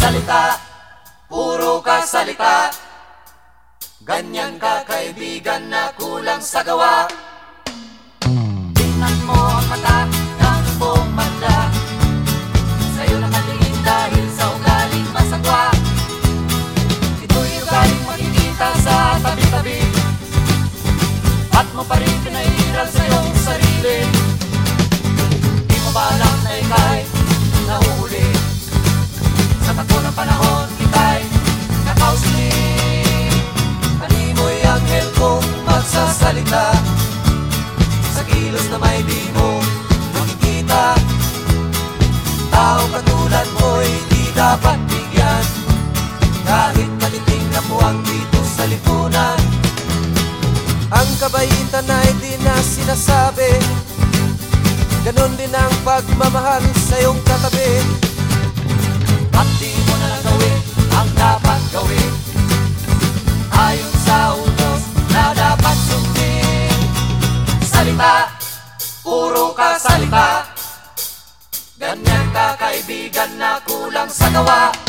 salita, puro ka salita. Ganyan ka kaibigan na kulang sa gawa. Tingnan mo ang mata ng buong banda, sa'yo nakatingin dahil sa ugaling masagwa. Ito'y ugaling makikita sa tabi-tabi, at mo pa rin pinairal sa iyong sarili. Di mo ba alam na ika'y nahuhuli sa takbo ng panahon, ika'y nakausli. Animoy anghel kong magsasalita, sa kilos na may di mo makikita. Tao katulad mo'y di dapat bigyan, kahit maliting na puwang dito sa lipunan. Ang kabaitan ay di na sinasabi, ganon din ang pagmamahal sa iyong katabi. At di mo na lang gawin ang dapat gawin, ayon sa utos na dapat sundin. Salita, puro ka salita. Ganyan ka kaibigan na kulang sa gawa.